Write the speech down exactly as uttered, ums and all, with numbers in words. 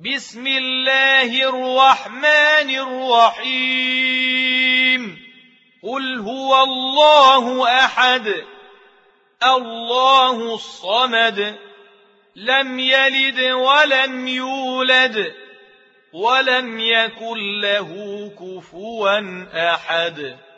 بسم الله الرحمن الرحيم قل هو الله أحد الله الصمد لم يلد ولم يولد ولم يكن له كفوا أحد.